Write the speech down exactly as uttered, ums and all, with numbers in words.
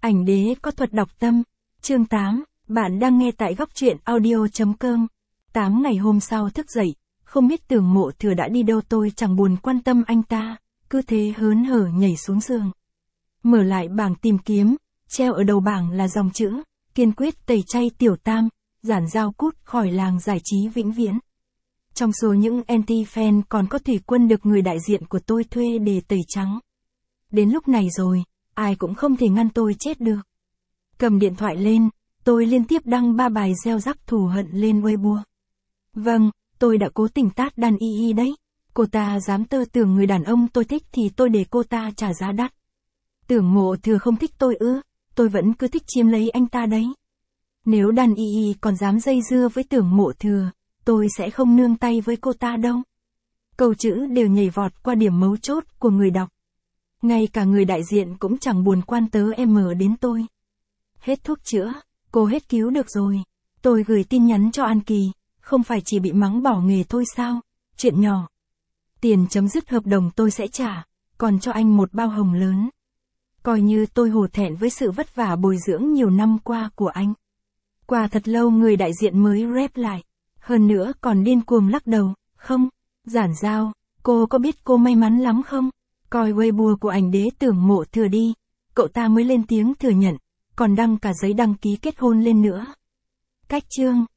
Ảnh đế có thuật đọc tâm. Chương tám, bạn đang nghe tại góc truyện audio chấm com. tám ngày hôm sau thức dậy, không biết Tưởng Mộ Thừa đã đi đâu, tôi chẳng buồn quan tâm anh ta, cứ thế hớn hở nhảy xuống giường. Mở lại bảng tìm kiếm, treo ở đầu bảng là dòng chữ, kiên quyết tẩy chay Tiểu Tam, giản giao cút khỏi làng giải trí vĩnh viễn. Trong số những anti-fan còn có Thủy Quân được người đại diện của tôi thuê để tẩy trắng. Đến lúc này rồi, ai cũng không thể ngăn tôi chết được. Cầm điện thoại lên, tôi liên tiếp đăng ba bài gieo rắc thù hận lên Weibo. Vâng, tôi đã cố tình tát đàn y y đấy. Cô ta dám tơ tưởng người đàn ông tôi thích thì tôi để cô ta trả giá đắt. Tưởng Mộ Thừa không thích tôi ư, tôi vẫn cứ thích chiếm lấy anh ta đấy. Nếu đàn y y còn dám dây dưa với Tưởng Mộ Thừa, tôi sẽ không nương tay với cô ta đâu. Câu chữ đều nhảy vọt qua điểm mấu chốt của người đọc. Ngay cả người đại diện cũng chẳng buồn quan tớ em đến tôi. Hết thuốc chữa, cô hết cứu được rồi. Tôi gửi tin nhắn cho An Kỳ, không phải chỉ bị mắng bỏ nghề thôi sao, chuyện nhỏ. Tiền chấm dứt hợp đồng tôi sẽ trả, còn cho anh một bao hồng lớn. Coi như tôi hổ thẹn với sự vất vả bồi dưỡng nhiều năm qua của anh. Qua thật lâu người đại diện mới rep lại. Hơn nữa còn điên cuồng lắc đầu, không, giản giao, cô có biết cô may mắn lắm không? Coi Weibo của ảnh đế Tưởng Mộ Thừa đi, cậu ta mới lên tiếng thừa nhận, còn đăng cả giấy đăng ký kết hôn lên nữa. Cách chương